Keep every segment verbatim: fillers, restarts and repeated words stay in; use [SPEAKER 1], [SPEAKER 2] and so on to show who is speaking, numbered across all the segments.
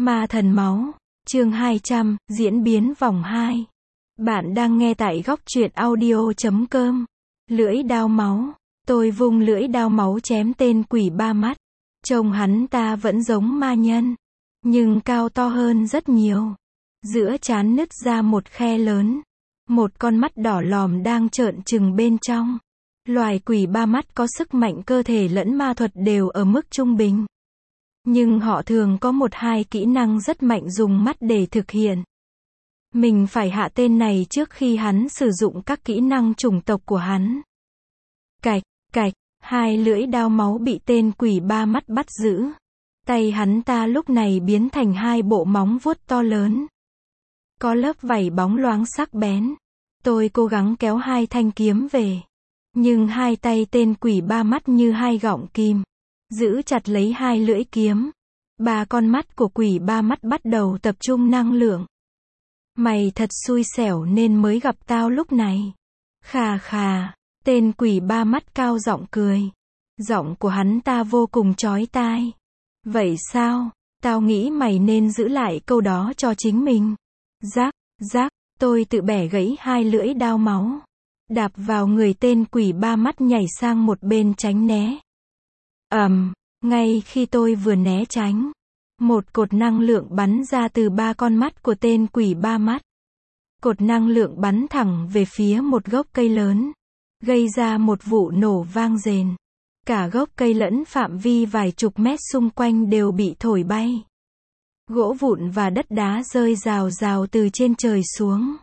[SPEAKER 1] Ma thần máu, chương hai trăm, diễn biến vòng hai. Bạn đang nghe tại góc truyện audio chấm com. Lưỡi đao máu. Tôi vung lưỡi đao máu chém tên quỷ ba mắt. Trông hắn ta vẫn giống ma nhân, nhưng cao to hơn rất nhiều. Giữa trán nứt ra một khe lớn. Một con mắt đỏ lòm đang trợn trừng bên trong. Loài quỷ ba mắt có sức mạnh cơ thể lẫn ma thuật đều ở mức trung bình. Nhưng họ thường có một hai kỹ năng rất mạnh dùng mắt để thực hiện. Mình phải hạ tên này trước khi hắn sử dụng các kỹ năng chủng tộc của hắn. Cạch, cạch, hai lưỡi đao máu bị tên quỷ ba mắt bắt giữ. Tay hắn ta lúc này biến thành hai bộ móng vuốt to lớn. Có lớp vảy bóng loáng sắc bén. Tôi cố gắng kéo hai thanh kiếm về. Nhưng hai tay tên quỷ ba mắt như hai gọng kim. Giữ chặt lấy hai lưỡi kiếm. Ba con mắt của quỷ ba mắt bắt đầu tập trung năng lượng. Mày thật xui xẻo nên mới gặp tao lúc này. Khà khà, tên quỷ ba mắt cao giọng cười. Giọng của hắn ta vô cùng chói tai. Vậy sao? Tao nghĩ mày nên giữ lại câu đó cho chính mình. Rác, rác, tôi tự bẻ gãy hai lưỡi đao máu. Đạp vào người tên quỷ ba mắt nhảy sang một bên tránh né. Ầm, um, ngay khi tôi vừa né tránh, một cột năng lượng bắn ra từ ba con mắt của tên quỷ ba mắt. Cột năng lượng bắn thẳng về phía một gốc cây lớn, gây ra một vụ nổ vang rền. Cả gốc cây lẫn phạm vi vài chục mét xung quanh đều bị thổi bay. Gỗ vụn và đất đá rơi rào rào từ trên trời xuống.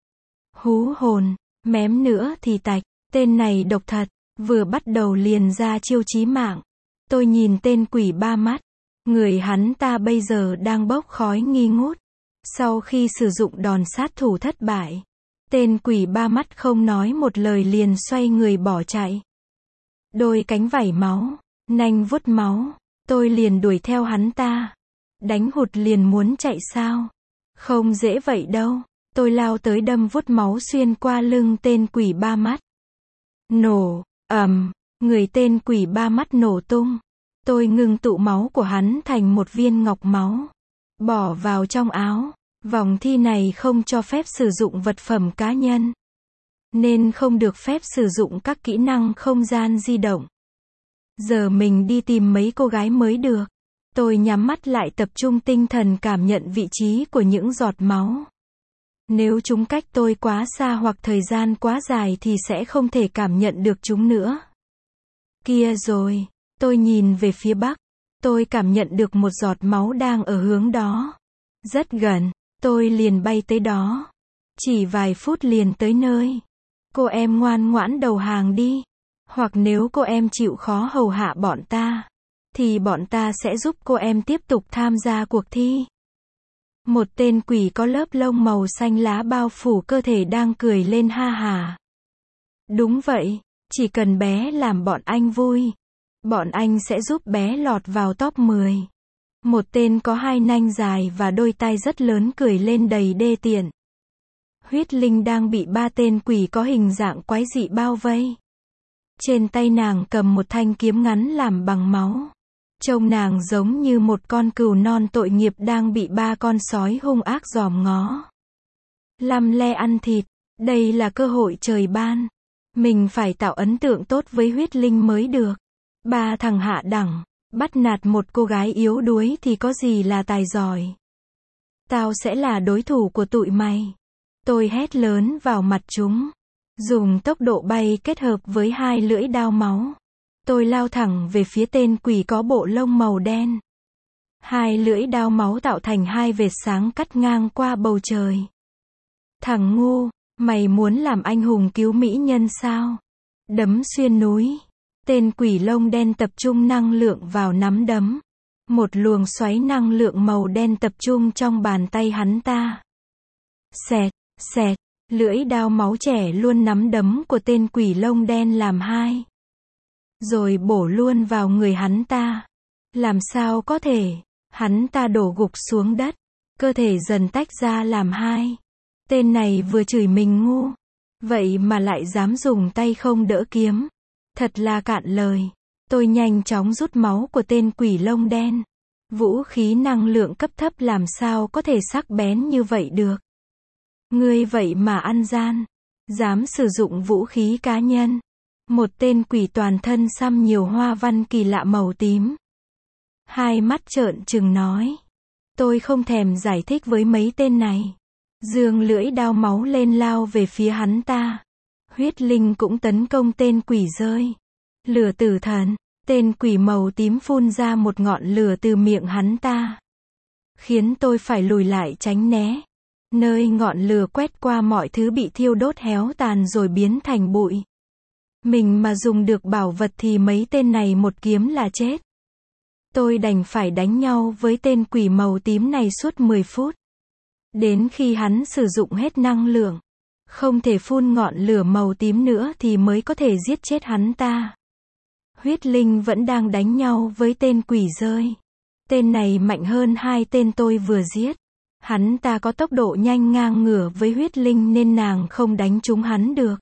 [SPEAKER 1] Hú hồn, mém nữa thì tạch, tên này độc thật, vừa bắt đầu liền ra chiêu chí mạng. Tôi nhìn tên quỷ ba mắt. Người hắn ta bây giờ đang bốc khói nghi ngút. Sau khi sử dụng đòn sát thủ thất bại, tên quỷ ba mắt không nói một lời liền xoay người bỏ chạy. Đôi cánh vảy máu, nanh vuốt máu. Tôi liền đuổi theo hắn ta. Đánh hụt liền muốn chạy sao? Không dễ vậy đâu. Tôi lao tới đâm vuốt máu xuyên qua lưng tên quỷ ba mắt. Nổ, ầm. Người tên quỷ ba mắt nổ tung. Tôi ngừng tụ máu của hắn thành một viên ngọc máu. Bỏ vào trong áo. Vòng thi này không cho phép sử dụng vật phẩm cá nhân. Nên không được phép sử dụng các kỹ năng không gian di động. Giờ mình đi tìm mấy cô gái mới được. Tôi nhắm mắt lại tập trung tinh thần cảm nhận vị trí của những giọt máu. Nếu chúng cách tôi quá xa hoặc thời gian quá dài thì sẽ không thể cảm nhận được chúng nữa. Kia rồi, tôi nhìn về phía bắc. Tôi cảm nhận được một giọt máu đang ở hướng đó. Rất gần, tôi liền bay tới đó. Chỉ vài phút liền tới nơi. Cô em ngoan ngoãn đầu hàng đi. Hoặc nếu cô em chịu khó hầu hạ bọn ta, thì bọn ta sẽ giúp cô em tiếp tục tham gia cuộc thi. Một tên quỷ có lớp lông màu xanh lá bao phủ cơ thể đang cười lên ha hà. Đúng vậy, chỉ cần bé làm bọn anh vui, bọn anh sẽ giúp bé lọt vào top mười. Một tên có hai nanh dài và đôi tai rất lớn cười lên đầy đê tiện. Huyết Linh đang bị ba tên quỷ có hình dạng quái dị bao vây. Trên tay nàng cầm một thanh kiếm ngắn làm bằng máu. Trông nàng giống như một con cừu non tội nghiệp đang bị ba con sói hung ác giòm ngó. Lăm le ăn thịt, đây là cơ hội trời ban. Mình phải tạo ấn tượng tốt với Huyết Linh mới được. Ba thằng hạ đẳng, bắt nạt một cô gái yếu đuối thì có gì là tài giỏi. Tao sẽ là đối thủ của tụi mày. Tôi hét lớn vào mặt chúng. Dùng tốc độ bay kết hợp với hai lưỡi đao máu. Tôi lao thẳng về phía tên quỷ có bộ lông màu đen. Hai lưỡi đao máu tạo thành hai vệt sáng cắt ngang qua bầu trời. Thằng ngu, mày muốn làm anh hùng cứu mỹ nhân sao? Đấm xuyên núi. Tên quỷ lông đen tập trung năng lượng vào nắm đấm. Một luồng xoáy năng lượng màu đen tập trung trong bàn tay hắn ta. Xẹt, xẹt, lưỡi đao máu trẻ luôn nắm đấm của tên quỷ lông đen làm hai. Rồi bổ luôn vào người hắn ta. Làm sao có thể? Hắn ta đổ gục xuống đất. Cơ thể dần tách ra làm hai. Tên này vừa chửi mình ngu. Vậy mà lại dám dùng tay không đỡ kiếm. Thật là cạn lời. Tôi nhanh chóng rút máu của tên quỷ lông đen. Vũ khí năng lượng cấp thấp làm sao có thể sắc bén như vậy được. Ngươi vậy mà ăn gian. Dám sử dụng vũ khí cá nhân. Một tên quỷ toàn thân xăm nhiều hoa văn kỳ lạ màu tím. Hai mắt trợn trừng nói. Tôi không thèm giải thích với mấy tên này. Giương lưỡi đao máu lên lao về phía hắn ta. Huyết linh cũng tấn công tên quỷ rơi. Lửa tử thần. Tên quỷ màu tím phun ra một ngọn lửa từ miệng hắn ta. Khiến tôi phải lùi lại tránh né. Nơi ngọn lửa quét qua mọi thứ bị thiêu đốt héo tàn rồi biến thành bụi. Mình mà dùng được bảo vật thì mấy tên này một kiếm là chết. Tôi đành phải đánh nhau với tên quỷ màu tím này suốt mười phút. Đến khi hắn sử dụng hết năng lượng, không thể phun ngọn lửa màu tím nữa thì mới có thể giết chết hắn ta. Huyết linh vẫn đang đánh nhau với tên quỷ rơi. Tên này mạnh hơn hai tên tôi vừa giết. Hắn ta có tốc độ nhanh ngang ngửa với huyết linh nên nàng không đánh trúng hắn được.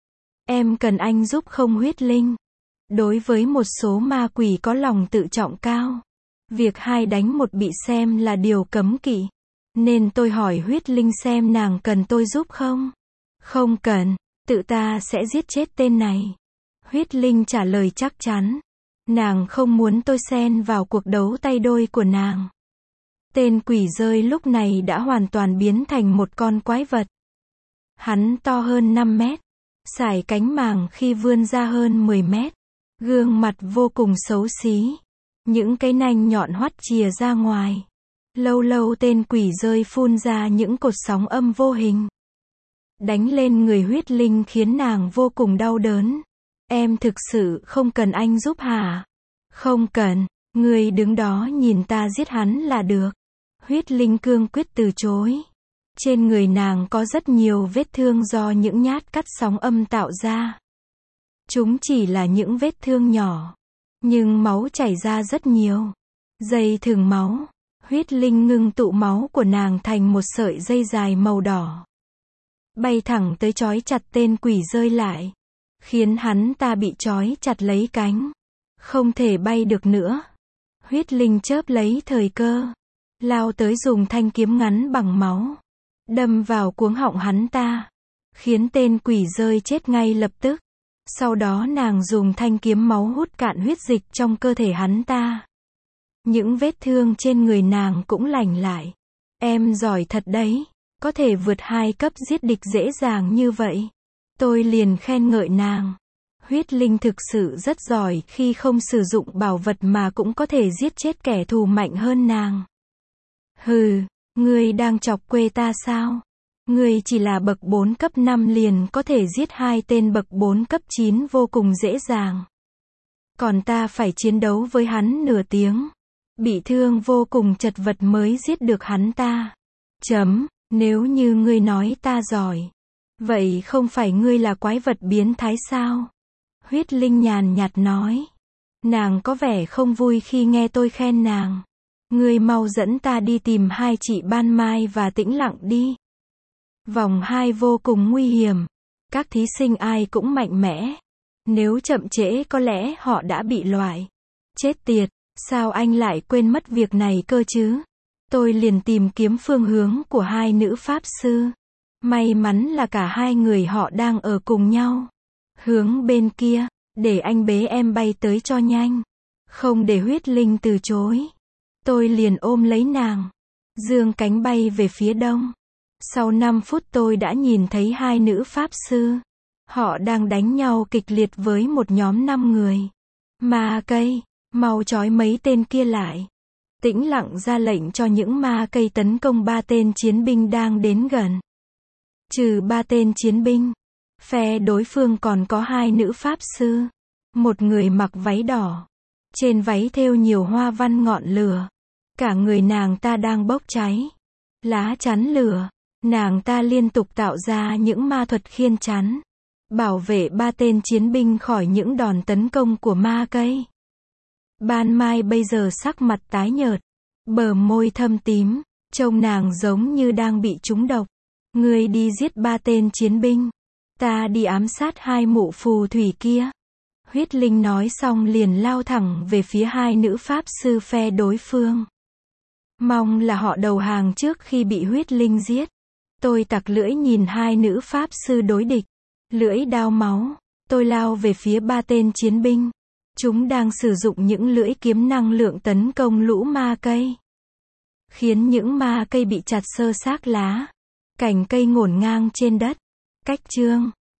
[SPEAKER 1] Em cần anh giúp không huyết linh? Đối với một số ma quỷ có lòng tự trọng cao, việc hai đánh một bị xem là điều cấm kỵ. Nên tôi hỏi huyết linh xem nàng cần tôi giúp không? Không cần, tự ta sẽ giết chết tên này. Huyết linh trả lời chắc chắn. Nàng không muốn tôi xen vào cuộc đấu tay đôi của nàng. Tên quỷ rơi lúc này đã hoàn toàn biến thành một con quái vật. Hắn to hơn năm mét. Sải cánh màng khi vươn ra hơn mười mét. Gương mặt vô cùng xấu xí. Những cái nanh nhọn hoắt chìa ra ngoài. Lâu lâu tên quỷ rơi phun ra những cột sóng âm vô hình. Đánh lên người huyết linh khiến nàng vô cùng đau đớn. Em thực sự không cần anh giúp hả? Không cần, người đứng đó nhìn ta giết hắn là được. Huyết linh cương quyết từ chối. Trên người nàng có rất nhiều vết thương do những nhát cắt sóng âm tạo ra. Chúng chỉ là những vết thương nhỏ, nhưng máu chảy ra rất nhiều. Dây thừng máu. Huyết linh ngưng tụ máu của nàng thành một sợi dây dài màu đỏ. Bay thẳng tới trói chặt tên quỷ rơi lại. Khiến hắn ta bị trói chặt lấy cánh. Không thể bay được nữa. Huyết linh chớp lấy thời cơ. Lao tới dùng thanh kiếm ngắn bằng máu. Đâm vào cuống họng hắn ta. Khiến tên quỷ rơi chết ngay lập tức. Sau đó nàng dùng thanh kiếm máu hút cạn huyết dịch trong cơ thể hắn ta. Những vết thương trên người nàng cũng lành lại. Em giỏi thật đấy. Có thể vượt hai cấp giết địch dễ dàng như vậy. Tôi liền khen ngợi nàng. Huyết linh thực sự rất giỏi khi không sử dụng bảo vật mà cũng có thể giết chết kẻ thù mạnh hơn nàng. Hừ, ngươi đang chọc quê ta sao? Ngươi chỉ là bậc bốn cấp năm liền có thể giết hai tên bậc bốn cấp chín vô cùng dễ dàng. Còn ta phải chiến đấu với hắn nửa tiếng. Bị thương vô cùng chật vật mới giết được hắn ta. Chấm, nếu như ngươi nói ta giỏi. Vậy không phải ngươi là quái vật biến thái sao? Huyết linh nhàn nhạt nói. Nàng có vẻ không vui khi nghe tôi khen nàng. Ngươi mau dẫn ta đi tìm hai chị Ban Mai và Tĩnh Lặng đi. Vòng hai vô cùng nguy hiểm. Các thí sinh ai cũng mạnh mẽ. Nếu chậm trễ có lẽ họ đã bị loại. Chết tiệt, sao anh lại quên mất việc này cơ chứ? Tôi liền tìm kiếm phương hướng của hai nữ pháp sư. May mắn là cả hai người họ đang ở cùng nhau. Hướng bên kia, để anh bế em bay tới cho nhanh. Không để huyết linh từ chối. Tôi liền ôm lấy nàng. Dương cánh bay về phía đông. Sau năm phút tôi đã nhìn thấy hai nữ pháp sư. Họ đang đánh nhau kịch liệt với một nhóm năm người. Ma cây, mau trói mấy tên kia lại. Tĩnh Lặng ra lệnh cho những ma cây tấn công ba tên chiến binh đang đến gần. Trừ ba tên chiến binh, phe đối phương còn có hai nữ pháp sư. Một người mặc váy đỏ. Trên váy thêu nhiều hoa văn ngọn lửa. Cả người nàng ta đang bốc cháy. Lá chắn lửa. Nàng ta liên tục tạo ra những ma thuật khiên chắn. Bảo vệ ba tên chiến binh khỏi những đòn tấn công của ma cây. Ban Mai bây giờ sắc mặt tái nhợt. Bờ môi thâm tím. Trông nàng giống như đang bị trúng độc. Ngươi đi giết ba tên chiến binh. Ta đi ám sát hai mụ phù thủy kia. Huyết linh nói xong liền lao thẳng về phía hai nữ pháp sư phe đối phương. Mong là họ đầu hàng trước khi bị huyết linh giết. Tôi tặc lưỡi nhìn hai nữ pháp sư đối địch. Lưỡi đao máu. Tôi lao về phía ba tên chiến binh. Chúng đang sử dụng những lưỡi kiếm năng lượng tấn công lũ ma cây. Khiến những ma cây bị chặt sơ xác lá. Cành cây ngổn ngang trên đất. Cách chương